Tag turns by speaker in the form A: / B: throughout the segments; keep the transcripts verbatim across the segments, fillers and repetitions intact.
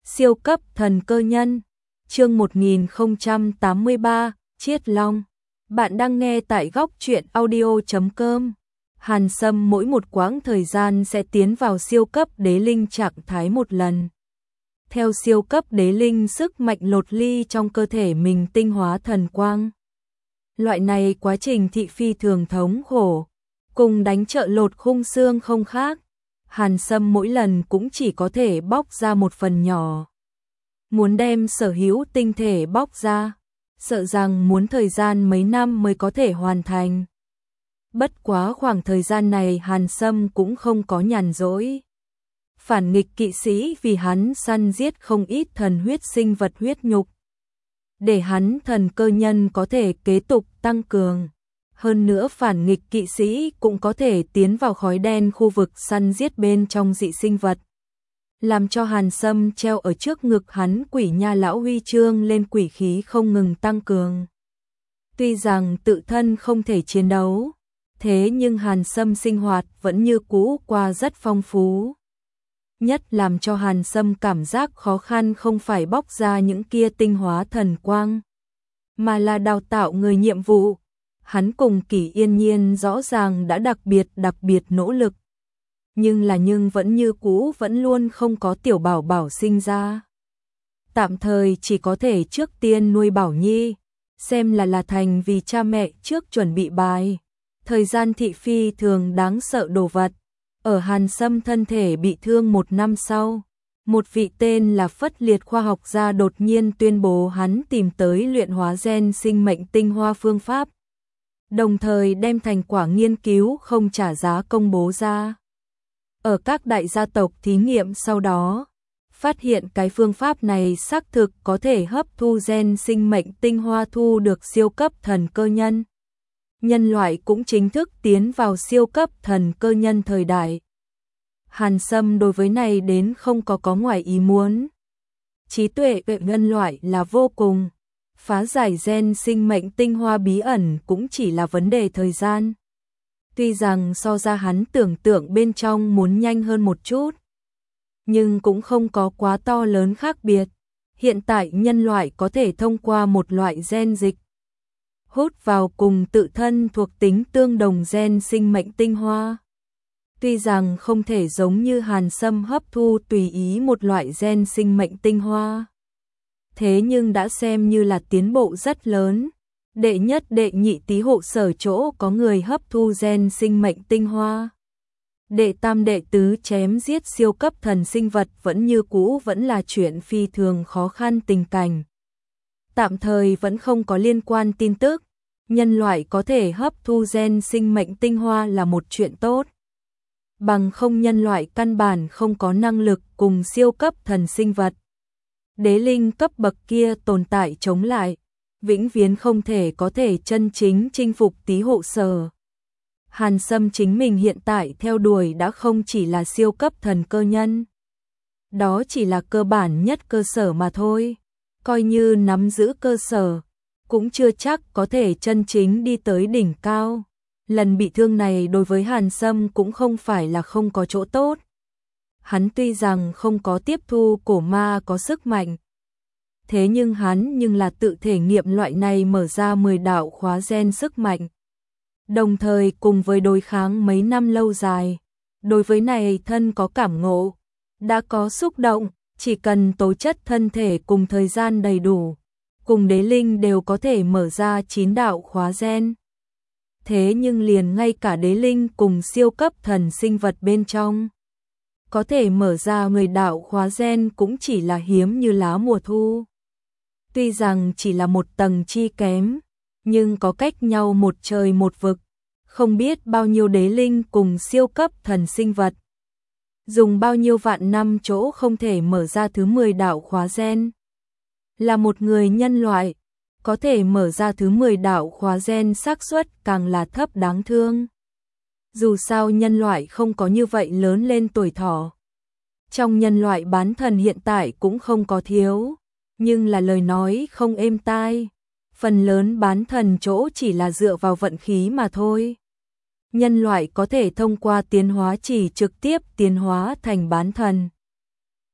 A: Siêu cấp thần cơ nhân, chương một nghìn không trăm tám mươi ba, Chiết Long. Bạn đang nghe tại góc truyện audio chấm com. Hàn Sâm mỗi một quãng thời gian sẽ tiến vào siêu cấp đế linh trạng thái một lần. Theo siêu cấp đế linh, sức mạnh lột ly trong cơ thể mình tinh hóa thần quang. Loại này quá trình thị phi thường thống khổ, cùng đánh trợ lột khung xương không khác. Hàn Sâm mỗi lần cũng chỉ có thể bóc ra một phần nhỏ. Muốn đem sở hữu tinh thể bóc ra, sợ rằng muốn thời gian mấy năm mới có thể hoàn thành. Bất quá khoảng thời gian này Hàn Sâm cũng không có nhàn rỗi. Phản nghịch kỵ sĩ vì hắn săn giết không ít thần huyết sinh vật huyết nhục, để hắn thần cơ nhân có thể kế tục tăng cường. Hơn nữa phản nghịch kỵ sĩ cũng có thể tiến vào khói đen khu vực săn giết bên trong dị sinh vật, làm cho Hàn Sâm treo ở trước ngực hắn quỷ nha lão huy chương lên quỷ khí không ngừng tăng cường. Tuy rằng tự thân không thể chiến đấu, thế nhưng Hàn Sâm sinh hoạt vẫn như cũ qua rất phong phú. Nhất làm cho Hàn Sâm cảm giác khó khăn không phải bóc ra những kia tinh hóa thần quang, mà là đào tạo người nhiệm vụ. Hắn cùng Kỷ Yên Nhiên rõ ràng đã đặc biệt đặc biệt nỗ lực, nhưng là nhưng vẫn như cũ vẫn luôn không có tiểu bảo bảo sinh ra. Tạm thời chỉ có thể trước tiên nuôi Bảo Nhi, xem là là thành vì cha mẹ trước chuẩn bị bài. Thời gian thị phi thường đáng sợ đồ vật. Ở Hàn Sâm thân thể bị thương một năm sau, một vị tên là Phất Liệt khoa học gia đột nhiên tuyên bố hắn tìm tới luyện hóa gen sinh mệnh tinh hoa phương pháp, đồng thời đem thành quả nghiên cứu không trả giá công bố ra. Ở các đại gia tộc thí nghiệm sau đó, phát hiện cái phương pháp này xác thực có thể hấp thu gen sinh mệnh tinh hoa thu được siêu cấp thần cơ nhân. Nhân loại cũng chính thức tiến vào siêu cấp thần cơ nhân thời đại. Hàn Sâm đối với này đến không có có ngoài ý muốn. Trí tuệ của nhân loại là vô cùng, phá giải gen sinh mệnh tinh hoa bí ẩn cũng chỉ là vấn đề thời gian. Tuy rằng so ra hắn tưởng tượng bên trong muốn nhanh hơn một chút, nhưng cũng không có quá to lớn khác biệt. Hiện tại nhân loại có thể thông qua một loại gen dịch, hút vào cùng tự thân thuộc tính tương đồng gen sinh mệnh tinh hoa. Tuy rằng không thể giống như Hàn Sâm hấp thu tùy ý một loại gen sinh mệnh tinh hoa, thế nhưng đã xem như là tiến bộ rất lớn. Đệ nhất đệ nhị tý hộ sở chỗ có người hấp thu gen sinh mệnh tinh hoa. Đệ tam đệ tứ chém giết siêu cấp thần sinh vật vẫn như cũ vẫn là chuyện phi thường khó khăn tình cảnh. Tạm thời vẫn không có liên quan tin tức. Nhân loại có thể hấp thu gen sinh mệnh tinh hoa là một chuyện tốt. Bằng không nhân loại căn bản không có năng lực cùng siêu cấp thần sinh vật, đế linh cấp bậc kia tồn tại chống lại, vĩnh viễn không thể có thể chân chính chinh phục tý hộ sở. Hàn Sâm chính mình hiện tại theo đuổi đã không chỉ là siêu cấp thần cơ nhân. Đó chỉ là cơ bản nhất cơ sở mà thôi. Coi như nắm giữ cơ sở, cũng chưa chắc có thể chân chính đi tới đỉnh cao. Lần bị thương này đối với Hàn Sâm cũng không phải là không có chỗ tốt. Hắn tuy rằng không có tiếp thu cổ ma có sức mạnh, thế nhưng hắn nhưng là tự thể nghiệm loại này mở ra mười đạo khóa gen sức mạnh. Đồng thời cùng với đối kháng mấy năm lâu dài, đối với này thân có cảm ngộ, đã có xúc động, chỉ cần tố chất thân thể cùng thời gian đầy đủ, cùng đế linh đều có thể mở ra chín đạo khóa gen. Thế nhưng liền ngay cả đế linh cùng siêu cấp thần sinh vật bên trong, có thể mở ra mười đạo khóa gen cũng chỉ là hiếm như lá mùa thu. Tuy rằng chỉ là một tầng chi kém, nhưng có cách nhau một trời một vực, không biết bao nhiêu đế linh cùng siêu cấp thần sinh vật. Dùng bao nhiêu vạn năm chỗ không thể mở ra thứ mười đạo khóa gen. Là một người nhân loại, có thể mở ra thứ mười đạo khóa gen xác suất càng là thấp đáng thương. Dù sao nhân loại không có như vậy lớn lên tuổi thọ. Trong nhân loại bán thần hiện tại cũng không có thiếu, nhưng là lời nói không êm tai. Phần lớn bán thần chỗ chỉ là dựa vào vận khí mà thôi. Nhân loại có thể thông qua tiến hóa chỉ trực tiếp tiến hóa thành bán thần.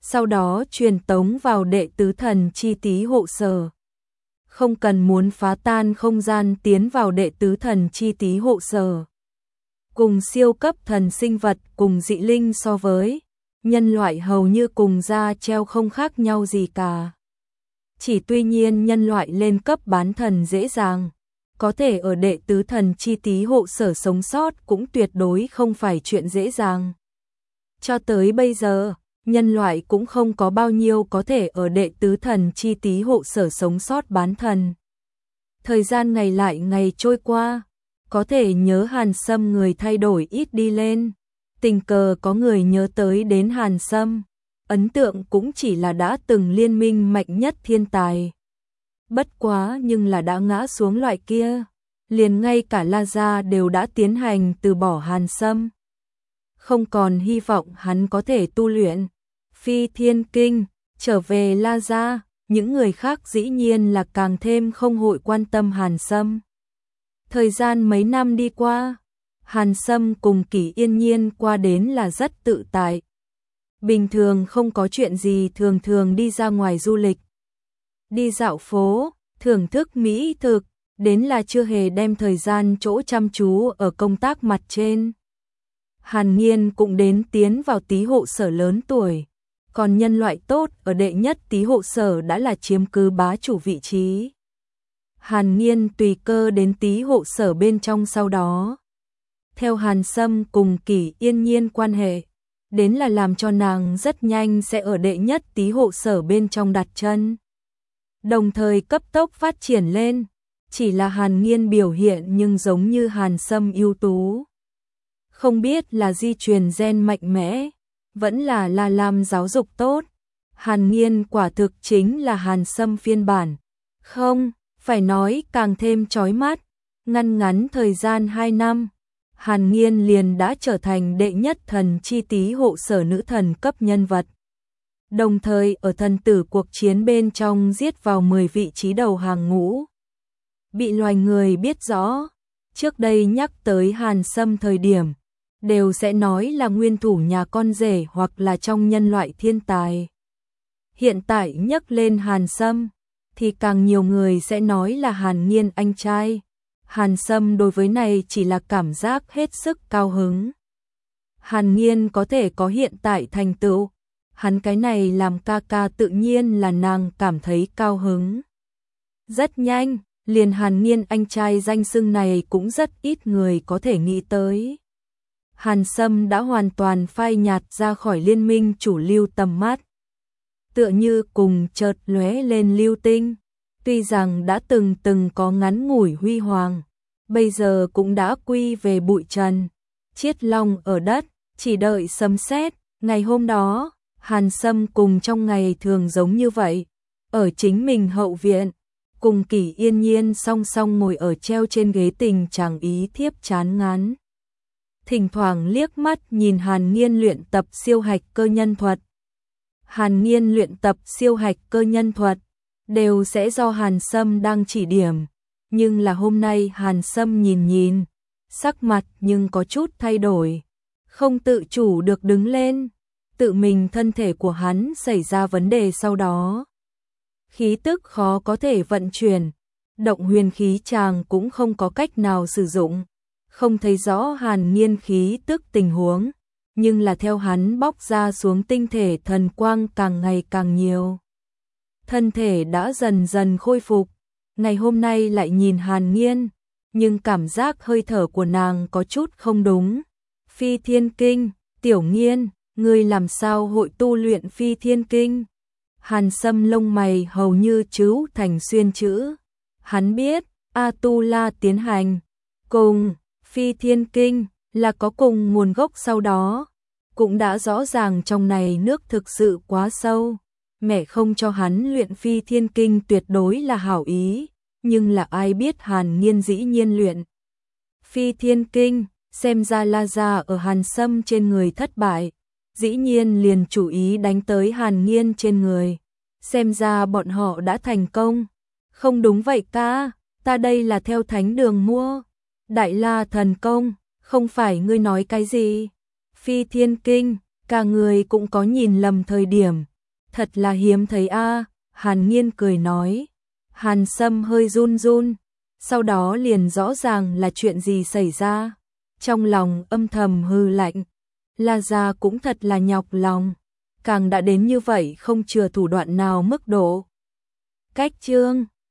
A: sau đó truyền tống vào đệ tứ thần chi tí hộ sở. Không cần muốn phá tan không gian tiến vào đệ tứ thần chi tí hộ sở. Cùng siêu cấp thần sinh vật cùng dị linh so với, nhân loại hầu như cùng da treo không khác nhau gì cả. Chỉ tuy nhiên nhân loại lên cấp bán thần dễ dàng, có thể ở đệ tứ thần chi tí hộ sở sống sót cũng tuyệt đối không phải chuyện dễ dàng. Cho tới bây giờ, nhân loại cũng không có bao nhiêu có thể ở đệ tứ thần chi tí hộ sở sống sót bán thần. Thời gian ngày lại ngày trôi qua, có thể nhớ Hàn Sâm người thay đổi ít đi lên, tình cờ có người nhớ tới đến Hàn Sâm, ấn tượng cũng chỉ là đã từng liên minh mạnh nhất thiên tài. Bất quá nhưng là đã ngã xuống loại kia, liền ngay cả La Gia đều đã tiến hành từ bỏ Hàn Sâm. Không còn hy vọng hắn có thể tu luyện Phi Thiên Kinh, trở về La Gia, những người khác dĩ nhiên là càng thêm không hội quan tâm Hàn Sâm. Thời gian mấy năm đi qua, Hàn Sâm cùng Kỷ Yên Nhiên qua đến là rất tự tại. Bình thường không có chuyện gì thường thường đi ra ngoài du lịch, đi dạo phố, thưởng thức mỹ thực, đến là chưa hề đem thời gian chỗ chăm chú ở công tác mặt trên. Hàn Nghiên cũng đến tiến vào tí hộ sở lớn tuổi, còn nhân loại tốt ở đệ nhất tí hộ sở đã là chiếm cứ bá chủ vị trí. Hàn Nghiên tùy cơ đến tí hộ sở bên trong sau đó. Theo Hàn Sâm cùng Kỷ Yên Nhiên quan hệ, đến là làm cho nàng rất nhanh sẽ ở đệ nhất tí hộ sở bên trong đặt chân. Đồng thời cấp tốc phát triển lên, chỉ là Hàn Nghiên biểu hiện nhưng giống như Hàn Sâm ưu tú. Không biết là di truyền gen mạnh mẽ, vẫn là La Lam giáo dục tốt. Hàn Nghiên quả thực chính là Hàn Sâm phiên bản. Không, phải nói càng thêm chói mắt. Ngăn ngắn thời gian hai năm, Hàn Nghiên liền đã trở thành đệ nhất thần chi tí hộ sở nữ thần cấp nhân vật. Đồng thời ở thần tử cuộc chiến bên trong giết vào mười vị trí đầu hàng ngũ. Bị loài người biết rõ, trước đây nhắc tới Hàn Sâm thời điểm, đều sẽ nói là nguyên thủ nhà con rể hoặc là trong nhân loại thiên tài. Hiện tại nhắc lên Hàn Sâm, thì càng nhiều người sẽ nói là Hàn Nghiên anh trai. Hàn Sâm đối với này chỉ là cảm giác hết sức cao hứng. Hàn Nghiên có thể có hiện tại thành tựu, hắn cái này làm ca ca tự nhiên là nàng cảm thấy cao hứng. Rất nhanh, liền Hàn Nghiên anh trai danh xưng này cũng rất ít người có thể nghĩ tới. Hàn Sâm đã hoàn toàn phai nhạt ra khỏi liên minh chủ lưu tầm mắt. Tựa như cùng chợt lóe lên lưu tinh, tuy rằng đã từng từng có ngắn ngủi huy hoàng, bây giờ cũng đã quy về bụi trần, chiết long ở đất, chỉ đợi sấm sét. Ngày hôm đó, Hàn Sâm cùng trong ngày thường giống như vậy, ở chính mình hậu viện, cùng Kỷ Yên Nhiên song song ngồi ở treo trên ghế tình trạng ý thiếp chán ngán. Thỉnh thoảng liếc mắt nhìn Hàn Nghiên luyện tập siêu hạch cơ nhân thuật. Hàn Nghiên luyện tập siêu hạch cơ nhân thuật, đều sẽ do Hàn Sâm đang chỉ điểm. Nhưng là hôm nay Hàn Sâm nhìn nhìn, sắc mặt nhưng có chút thay đổi. Không tự chủ được đứng lên, tự mình thân thể của hắn xảy ra vấn đề sau đó. Khí tức khó có thể vận chuyển, động huyền khí chàng cũng không có cách nào sử dụng. Không thấy rõ Hàn Nghiên khí tức tình huống, nhưng là theo hắn bóc ra xuống tinh thể thần quang càng ngày càng nhiều. Thân thể đã dần dần khôi phục, ngày hôm nay lại nhìn Hàn Nghiên, nhưng cảm giác hơi thở của nàng có chút không đúng. Phi Thiên Kinh, Tiểu Nghiên, ngươi làm sao hội tu luyện Phi Thiên Kinh? Hàn Sâm lông mày hầu như chữ thành xuyên chữ. Hắn biết, A-tu-la tiến hành, cùng Phi Thiên Kinh là có cùng nguồn gốc sau đó. Cũng đã rõ ràng trong này nước thực sự quá sâu. Mẹ không cho hắn luyện Phi Thiên Kinh tuyệt đối là hảo ý. Nhưng là ai biết Hàn Nghiên dĩ nhiên luyện Phi Thiên Kinh, xem ra La Gia ở Hàn Sâm trên người thất bại. Dĩ nhiên liền chủ ý đánh tới Hàn Nghiên trên người. Xem ra bọn họ đã thành công. Không đúng vậy ca, ta đây là theo thánh đường mua. Đại La thần công, không phải ngươi nói cái gì. Phi Thiên Kinh, cả người cũng có nhìn lầm thời điểm, Thật là hiếm thấy a, Hàn Nghiên cười nói. Hàn Sâm hơi run run, sau đó liền rõ ràng là chuyện gì xảy ra. Trong lòng âm thầm hư lạnh, La Gia cũng thật là nhọc lòng, càng đã đến như vậy không chừa thủ đoạn nào mức độ. Cách chương